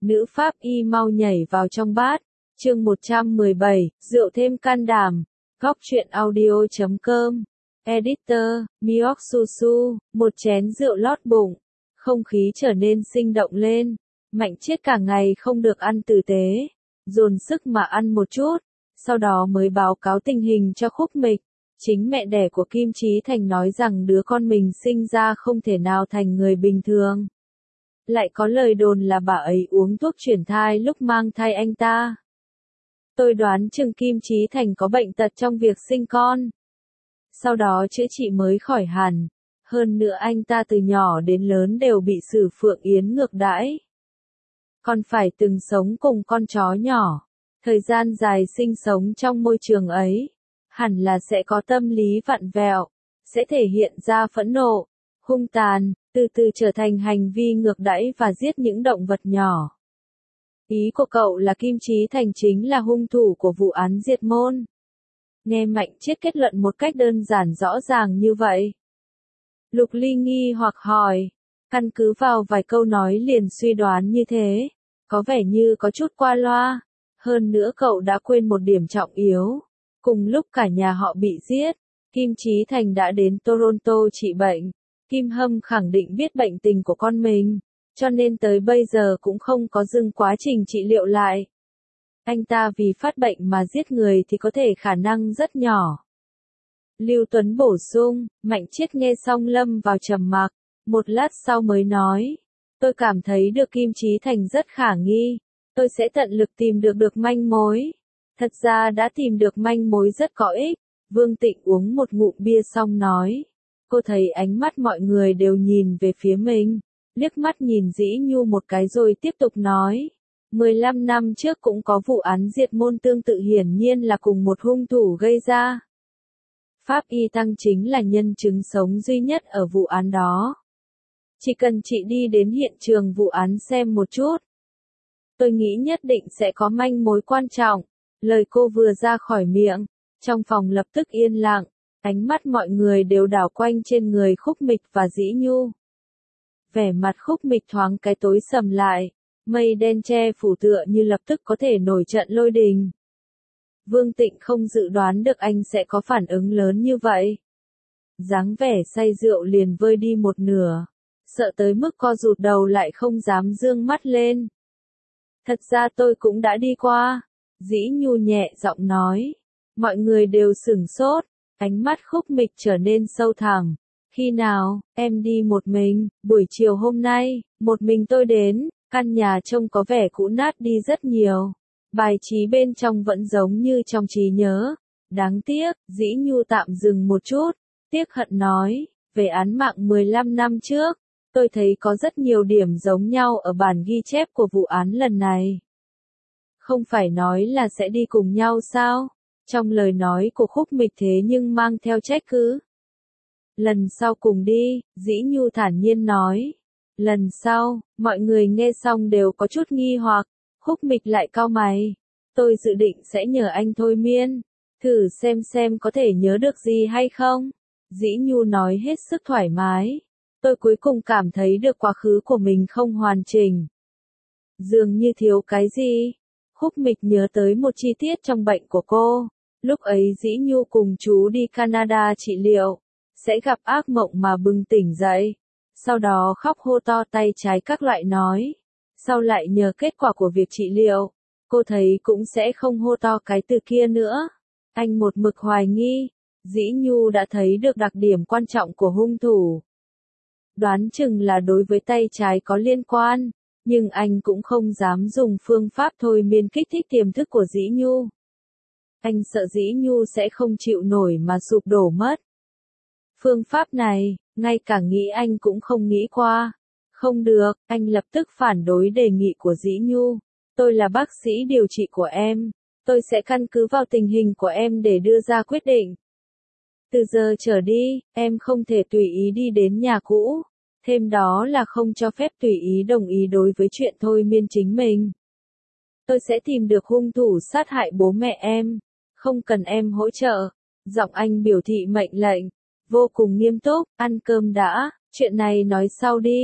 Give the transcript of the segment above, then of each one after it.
Nữ pháp y mau nhảy vào trong bát. Chương 117, rượu thêm can đảm. Góc truyện audio.com. Editor, Miok Susu, một chén rượu lót bụng. Không khí trở nên sinh động lên. Mạnh Chiết cả ngày không được ăn tử tế. Dồn sức mà ăn một chút. Sau đó mới báo cáo tình hình cho Khúc Mịch. Chính mẹ đẻ của Kim Chí Thành nói rằng đứa con mình sinh ra không thể nào thành người bình thường. Lại có lời đồn là bà ấy uống thuốc chuyển thai lúc mang thai anh ta. Tôi đoán chừng Kim Chí Thành có bệnh tật trong việc sinh con. Sau đó chữa trị mới khỏi hẳn. Hơn nữa anh ta từ nhỏ đến lớn đều bị Sử Phượng Yến ngược đãi. Còn phải từng sống cùng con chó nhỏ. Thời gian dài sinh sống trong môi trường ấy. Hẳn là sẽ có tâm lý vặn vẹo. Sẽ thể hiện ra phẫn nộ, hung tàn, từ từ trở thành hành vi ngược đãi và giết những động vật nhỏ. Ý của cậu là Kim Chí Thành chính là hung thủ của vụ án diệt môn. Nghe Mạnh Chiết kết luận một cách đơn giản rõ ràng như vậy. Lục Ly nghi hoặc hỏi, căn cứ vào vài câu nói liền suy đoán như thế, có vẻ như có chút qua loa. Hơn nữa cậu đã quên một điểm trọng yếu. Cùng lúc cả nhà họ bị giết, Kim Chí Thành đã đến Toronto trị bệnh. Kim Hâm khẳng định biết bệnh tình của con mình, cho nên tới bây giờ cũng không có dừng quá trình trị liệu lại. Anh ta vì phát bệnh mà giết người thì có thể khả năng rất nhỏ. Lưu Tuấn bổ sung, Mạnh Chiết nghe xong lâm vào trầm mặc, một lát sau mới nói, tôi cảm thấy được Kim Chí Thành rất khả nghi, tôi sẽ tận lực tìm được manh mối. Thật ra đã tìm được manh mối rất có ích. Vương Tịnh uống một ngụm bia xong nói. Cô thấy ánh mắt mọi người đều nhìn về phía mình. Liếc mắt nhìn Dĩ Nhu một cái rồi tiếp tục nói. 15 năm trước cũng có vụ án diệt môn tương tự, hiển nhiên là cùng một hung thủ gây ra. Pháp y Tăng chính là nhân chứng sống duy nhất ở vụ án đó. Chỉ cần chị đi đến hiện trường vụ án xem một chút. Tôi nghĩ nhất định sẽ có manh mối quan trọng. Lời cô vừa ra khỏi miệng, trong phòng lập tức yên lặng, ánh mắt mọi người đều đảo quanh trên người Khúc Mịch và Dĩ Nhu. Vẻ mặt Khúc Mịch thoáng cái tối sầm lại, mây đen che phủ tựa như lập tức có thể nổi trận lôi đình. Vương Tịnh không dự đoán được anh sẽ có phản ứng lớn như vậy. Dáng vẻ say rượu liền vơi đi một nửa, sợ tới mức co rụt đầu lại không dám dương mắt lên. Thật ra tôi cũng đã đi qua. Dĩ Nhu nhẹ giọng nói. Mọi người đều sửng sốt, ánh mắt Khúc Mịch trở nên sâu thẳm. Khi nào, em đi một mình, buổi chiều hôm nay, một mình tôi đến, căn nhà trông có vẻ cũ nát đi rất nhiều. Bài trí bên trong vẫn giống như trong trí nhớ. Đáng tiếc, Dĩ Nhu tạm dừng một chút, tiếc hận nói, về án mạng 15 năm trước, tôi thấy có rất nhiều điểm giống nhau ở bản ghi chép của vụ án lần này. Không phải nói là sẽ đi cùng nhau sao? Trong lời nói của Khúc Mịch thế nhưng mang theo trách cứ. Lần sau cùng đi, Dĩ Nhu thản nhiên nói. Lần sau, mọi người nghe xong đều có chút nghi hoặc. Khúc Mịch lại cau mày. Tôi dự định sẽ nhờ anh thôi miên. Thử xem có thể nhớ được gì hay không? Dĩ Nhu nói hết sức thoải mái. Tôi cuối cùng cảm thấy được quá khứ của mình không hoàn chỉnh. Dường như thiếu cái gì? Khúc Mịch nhớ tới một chi tiết trong bệnh của cô. Lúc ấy Dĩ Nhu cùng chú đi Canada trị liệu. Sẽ gặp ác mộng mà bừng tỉnh dậy. Sau đó khóc hô to tay trái các loại nói. Sau lại nhờ kết quả của việc trị liệu. Cô thấy cũng sẽ không hô to cái từ kia nữa. Anh một mực hoài nghi. Dĩ Nhu đã thấy được đặc điểm quan trọng của hung thủ. Đoán chừng là đối với tay trái có liên quan. Nhưng anh cũng không dám dùng phương pháp thôi miên kích thích tiềm thức của Dĩ Nhu. Anh sợ Dĩ Nhu sẽ không chịu nổi mà sụp đổ mất. Phương pháp này, ngay cả nghĩ anh cũng không nghĩ qua. Không được, anh lập tức phản đối đề nghị của Dĩ Nhu. Tôi là bác sĩ điều trị của em. Tôi sẽ căn cứ vào tình hình của em để đưa ra quyết định. Từ giờ trở đi, em không thể tùy ý đi đến nhà cũ. Thêm đó là không cho phép tùy ý đồng ý đối với chuyện thôi miên chính mình. Tôi sẽ tìm được hung thủ sát hại bố mẹ em. Không cần em hỗ trợ. Giọng anh biểu thị mệnh lệnh. Vô cùng nghiêm túc, ăn cơm đã, chuyện này nói sau đi.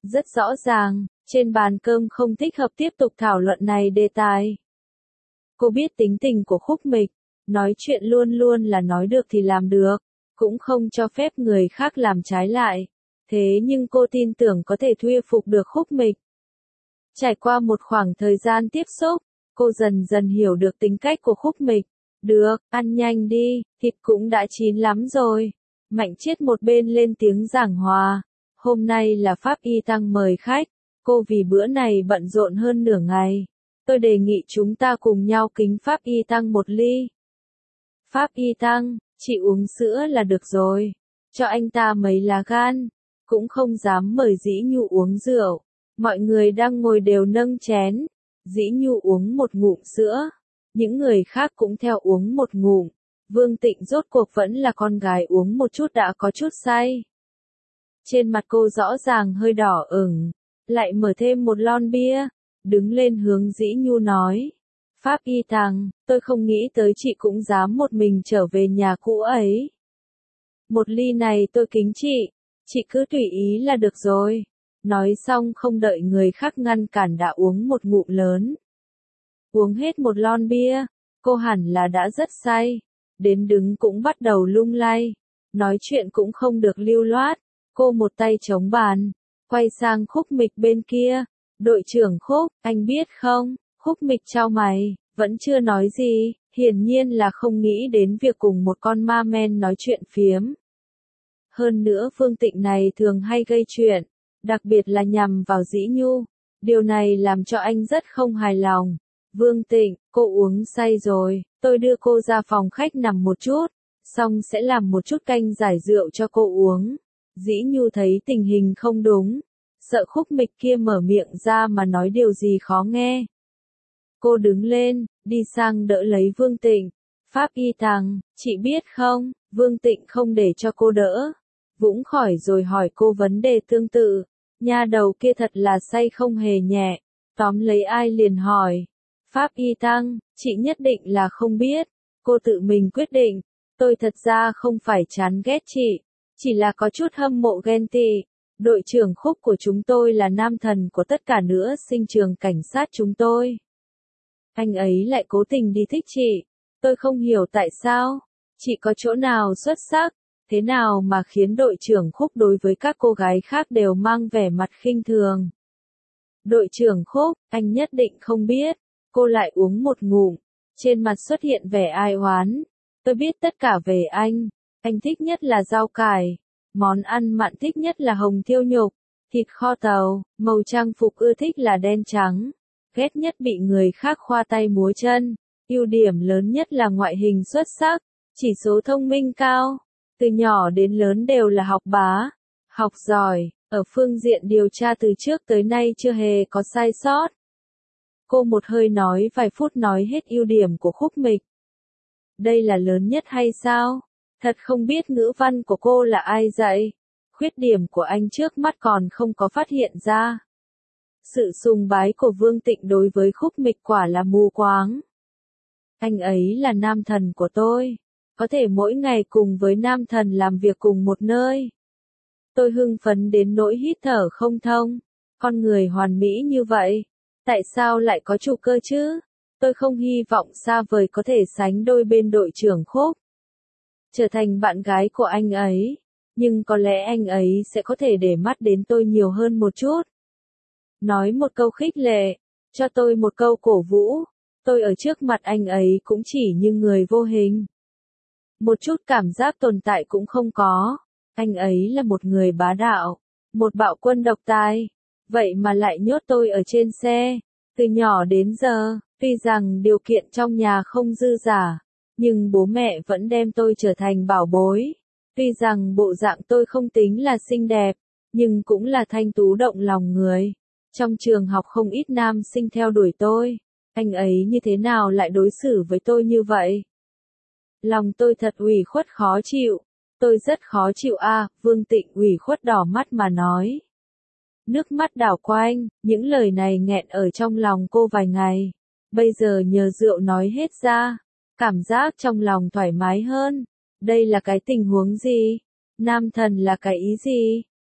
Rất rõ ràng, trên bàn cơm không thích hợp tiếp tục thảo luận này đề tài. Cô biết tính tình của Khúc Mịch, nói chuyện luôn luôn là nói được thì làm được, cũng không cho phép người khác làm trái lại. Thế nhưng cô tin tưởng có thể thuyết phục được Khúc Mịch. Trải qua một khoảng thời gian tiếp xúc, cô dần dần hiểu được tính cách của Khúc Mịch. Được, ăn nhanh đi, thịt cũng đã chín lắm rồi. Mạnh Chiết một bên lên tiếng giảng hòa. Hôm nay là Pháp Y Tăng mời khách, cô vì bữa này bận rộn hơn nửa ngày. Tôi đề nghị chúng ta cùng nhau kính Pháp Y Tăng một ly. Pháp Y Tăng, chị uống sữa là được rồi. Cho anh ta mấy lá gan. Cũng không dám mời Dĩ Nhu uống rượu. Mọi người đang ngồi đều nâng chén. Dĩ Nhu uống một ngụm sữa. Những người khác cũng theo uống một ngụm. Vương Tịnh rốt cuộc vẫn là con gái uống một chút đã có chút say. Trên mặt cô rõ ràng hơi đỏ ửng. Lại mở thêm một lon bia. Đứng lên hướng Dĩ Nhu nói. Pháp Y Tăng, tôi không nghĩ tới chị cũng dám một mình trở về nhà cũ ấy. Một ly này tôi kính chị cứ tùy ý là được rồi. Nói xong không đợi người khác ngăn cản đã uống một ngụm lớn. Uống hết một lon bia, cô hẳn là đã rất say. Đến đứng cũng bắt đầu lung lay. Nói chuyện cũng không được lưu loát. Cô một tay chống bàn, quay sang Khúc Mịch bên kia. Đội trưởng Khúc, anh biết không? Khúc Mịch chau mày, vẫn chưa nói gì, hiển nhiên là không nghĩ đến việc cùng một con ma men nói chuyện phiếm. Hơn nữa Phương Tịnh này thường hay gây chuyện, đặc biệt là nhằm vào Dĩ Nhu. Điều này làm cho anh rất không hài lòng. Vương Tịnh, cô uống say rồi, tôi đưa cô ra phòng khách nằm một chút, xong sẽ làm một chút canh giải rượu cho cô uống. Dĩ Nhu thấy tình hình không đúng, sợ Khúc Mịch kia mở miệng ra mà nói điều gì khó nghe. Cô đứng lên, đi sang đỡ lấy Vương Tịnh. Pháp Y Tăng, chị biết không, Vương Tịnh không để cho cô đỡ. Vũng khỏi rồi hỏi cô vấn đề tương tự. Nha đầu kia thật là say không hề nhẹ. Tóm lấy ai liền hỏi. Pháp Y Tăng, chị nhất định là không biết. Cô tự mình quyết định. Tôi thật ra không phải chán ghét chị. Chỉ là có chút hâm mộ ghen tị. Đội trưởng Khúc của chúng tôi là nam thần của tất cả nữa sinh trường cảnh sát chúng tôi. Anh ấy lại cố tình đi thích chị. Tôi không hiểu tại sao. Chị có chỗ nào xuất sắc, thế nào mà khiến đội trưởng Khúc đối với các cô gái khác đều mang vẻ mặt khinh thường. Đội trưởng Khúc, anh nhất định không biết. Cô lại uống một ngụm. Trên mặt xuất hiện vẻ ai oán. Tôi biết tất cả về anh. Anh thích nhất là rau cải. Món ăn mặn thích nhất là hồng thiêu nhục. Thịt kho tàu, màu trang phục ưa thích là đen trắng. Ghét nhất bị người khác khoa tay múa chân. Ưu điểm lớn nhất là ngoại hình xuất sắc. Chỉ số thông minh cao. Từ nhỏ đến lớn đều là học bá. Học giỏi. Ở phương diện điều tra từ trước tới nay chưa hề có sai sót. Cô một hơi nói vài phút nói hết ưu điểm của Khúc Mịch. Đây là lớn nhất hay sao? Thật không biết ngữ văn của cô là ai dạy. Khuyết điểm của anh trước mắt còn không có phát hiện ra. Sự sùng bái của Vương Tịnh đối với Khúc Mịch quả là mù quáng. Anh ấy là nam thần của tôi. Có thể mỗi ngày cùng với nam thần làm việc cùng một nơi. Tôi hưng phấn đến nỗi hít thở không thông. Con người hoàn mỹ như vậy. Tại sao lại có chủ cơ chứ? Tôi không hy vọng xa vời có thể sánh đôi bên đội trưởng Khúc. Trở thành bạn gái của anh ấy. Nhưng có lẽ anh ấy sẽ có thể để mắt đến tôi nhiều hơn một chút. Nói một câu khích lệ. Cho tôi một câu cổ vũ. Tôi ở trước mặt anh ấy cũng chỉ như người vô hình. Một chút cảm giác tồn tại cũng không có. Anh ấy là một người bá đạo. Một bạo quân độc tài. Vậy mà lại nhốt tôi ở trên xe. Từ nhỏ đến giờ, tuy rằng điều kiện trong nhà không dư dả, nhưng bố mẹ vẫn đem tôi trở thành bảo bối. Tuy rằng bộ dạng tôi không tính là xinh đẹp, nhưng cũng là thanh tú động lòng người. Trong trường học không ít nam sinh theo đuổi tôi. Anh ấy như thế nào lại đối xử với tôi như vậy? Lòng tôi thật ủy khuất khó chịu. Tôi rất khó chịu a. Vương Tịnh ủy khuất đỏ mắt mà nói. Nước mắt đảo quanh, những lời này nghẹn ở trong lòng cô vài ngày. Bây giờ nhờ rượu nói hết ra. Cảm giác trong lòng thoải mái hơn. Đây là cái tình huống gì? Nam thần là cái ý gì?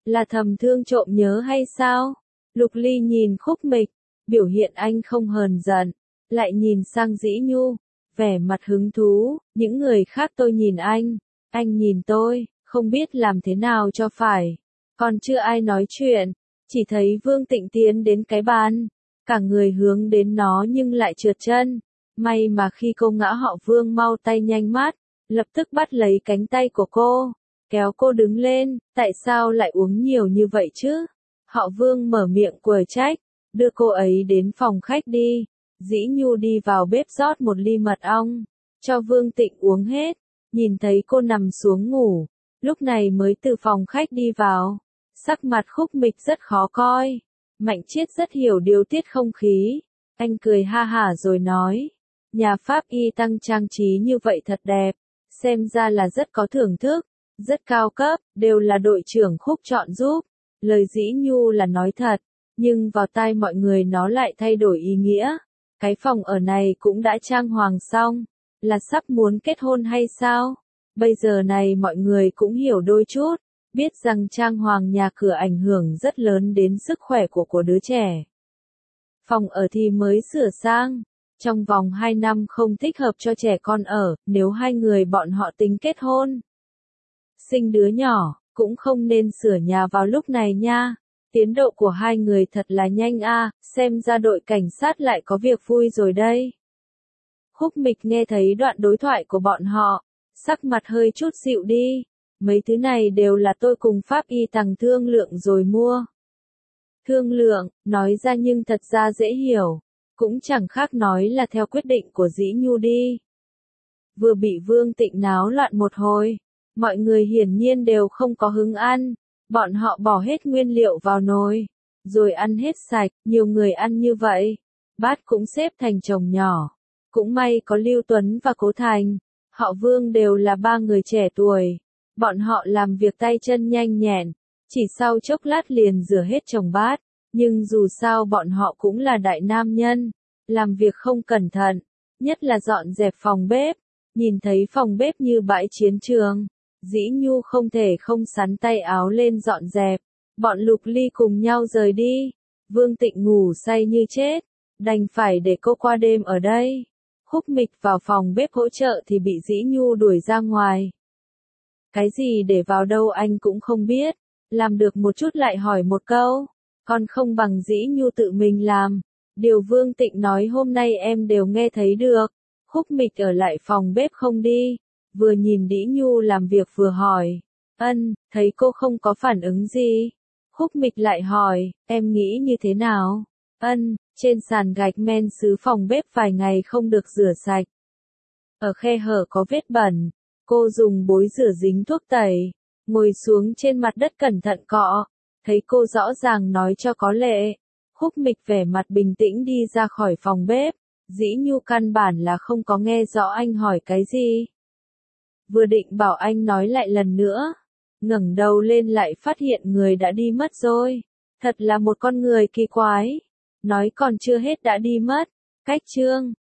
Là thầm thương trộm nhớ hay sao? Lục Ly nhìn Khúc Mịch, biểu hiện anh không hờn giận, lại nhìn sang Dĩ Nhu, vẻ mặt hứng thú, những người khác tôi nhìn anh nhìn tôi, không biết làm thế nào cho phải. Còn chưa ai nói chuyện, chỉ thấy Vương Tịnh tiến đến cái bàn, cả người hướng đến nó nhưng lại trượt chân. May mà khi cô ngã họ Vương mau tay nhanh mắt, lập tức bắt lấy cánh tay của cô, kéo cô đứng lên, tại sao lại uống nhiều như vậy chứ? Họ Vương mở miệng quở trách, đưa cô ấy đến phòng khách đi. Dĩ Nhu đi vào bếp rót một ly mật ong, cho Vương Tịnh uống hết, nhìn thấy cô nằm xuống ngủ, lúc này mới từ phòng khách đi vào. Sắc mặt Khúc Mịch rất khó coi, Mạnh Chiết rất hiểu điều tiết không khí, anh cười ha hả rồi nói, nhà Pháp y tăng trang trí như vậy thật đẹp, xem ra là rất có thưởng thức, rất cao cấp, đều là đội trưởng Khúc chọn giúp. Lời Dĩ Nhu là nói thật, nhưng vào tai mọi người nó lại thay đổi ý nghĩa. Cái phòng ở này cũng đã trang hoàng xong, là sắp muốn kết hôn hay sao? Bây giờ này mọi người cũng hiểu đôi chút, biết rằng trang hoàng nhà cửa ảnh hưởng rất lớn đến sức khỏe của đứa trẻ. Phòng ở thì mới sửa sang, trong vòng 2 năm không thích hợp cho trẻ con ở, nếu hai người bọn họ tính kết hôn. Sinh đứa nhỏ, cũng không nên sửa nhà vào lúc này nha. Tiến độ của hai người thật là nhanh a, xem ra đội cảnh sát lại có việc vui rồi đây. Khúc Mịch nghe thấy đoạn đối thoại của bọn họ, sắc mặt hơi chút dịu đi. Mấy thứ này đều là tôi cùng Pháp y Tằng thương lượng rồi mua. Thương lượng, nói ra nhưng thật ra dễ hiểu, cũng chẳng khác nói là theo quyết định của Dĩ Nhu đi. Vừa bị Vương Tịnh náo loạn một hồi, mọi người hiển nhiên đều không có hứng ăn. Bọn họ bỏ hết nguyên liệu vào nồi, rồi ăn hết sạch, nhiều người ăn như vậy. Bát cũng xếp thành chồng nhỏ. Cũng may có Lưu Tuấn và Cố Thành. Họ Vương đều là 3 người trẻ tuổi. Bọn họ làm việc tay chân nhanh nhẹn, chỉ sau chốc lát liền rửa hết chồng bát. Nhưng dù sao bọn họ cũng là đại nam nhân, làm việc không cẩn thận, nhất là dọn dẹp phòng bếp. Nhìn thấy phòng bếp như bãi chiến trường, Dĩ Nhu không thể không sắn tay áo lên dọn dẹp. Bọn Lục Ly cùng nhau rời đi. Vương Tịnh ngủ say như chết, đành phải để cô qua đêm ở đây. Khúc Mịch vào phòng bếp hỗ trợ thì bị Dĩ Nhu đuổi ra ngoài. Cái gì để vào đâu anh cũng không biết, làm được một chút lại hỏi một câu, còn không bằng Dĩ Nhu tự mình làm. Điều Vương Tịnh nói hôm nay em đều nghe thấy được. Khúc Mịch ở lại phòng bếp không đi, vừa nhìn Dĩ Nhu làm việc vừa hỏi. Thấy cô không có phản ứng gì. Khúc Mịch lại hỏi, em nghĩ như thế nào? Trên sàn gạch men sứ phòng bếp vài ngày không được rửa sạch. Ở khe hở có vết bẩn, cô dùng bối rửa dính thuốc tẩy, ngồi xuống trên mặt đất cẩn thận cọ, thấy cô rõ ràng nói cho có lệ. Khúc Mịch vẻ mặt bình tĩnh đi ra khỏi phòng bếp, Dĩ Nhu căn bản là không có nghe rõ anh hỏi cái gì. Vừa định bảo anh nói lại lần nữa, ngẩng đầu lên lại phát hiện người đã đi mất rồi. Thật là một con người kỳ quái. Nói còn chưa hết đã đi mất. Cách chương